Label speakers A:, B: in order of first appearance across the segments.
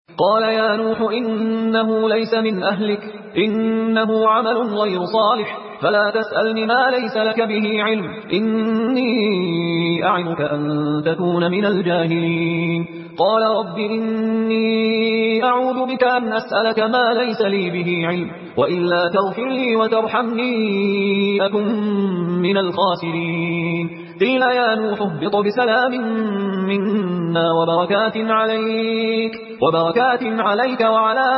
A: قال يا نوح إنه ليس من أهلك إنه عمل غير صالح فلا تسألني ما ليس لك به علم إني أعظك أن تكون من الجاهلين قال رب إني أعوذ بك أن أسألك ما ليس لي به علم وإلا تغفر لي وترحمني أكن من الخاسرين قيل يا نوح اهبط بسلام منا وبركات عليك وعلى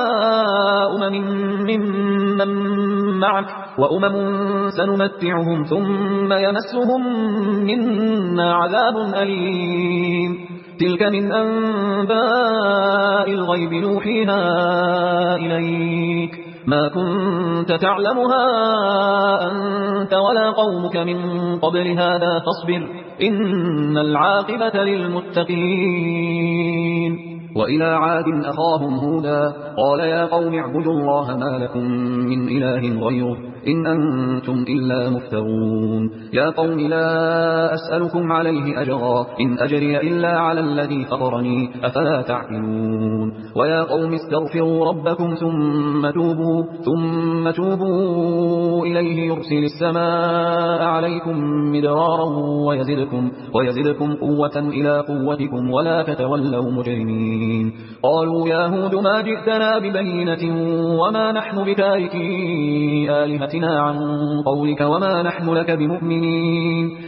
A: ممن معك وأمم سنمتعهم ثم يمسهم منا عذاب أليم تلك من أنباء الغيب نوحيها إليك ما كنت تعلمها أنت ولا قومك من قبل هذا فاصبر إن العاقبة للمتقين وإلى عاد أخاهم هودا قال يا قوم اعبدوا الله ما لكم من إله غيره إن أنتم إلا مفترون يا قوم لا أسألكم عليه أجرا إن أجري إلا على الذي فطرني أفلا تعقلون ويا قوم استغفروا ربكم ثم توبوا إليه يرسل السماء عليكم مدرارا ويزدكم قوة إلى قوتكم ولا تتولوا مجرمين قالوا يا هود ما جئتنا ببينة وما نحن بتاركي آلهتنا عن قولك وما نحن لك بمؤمنين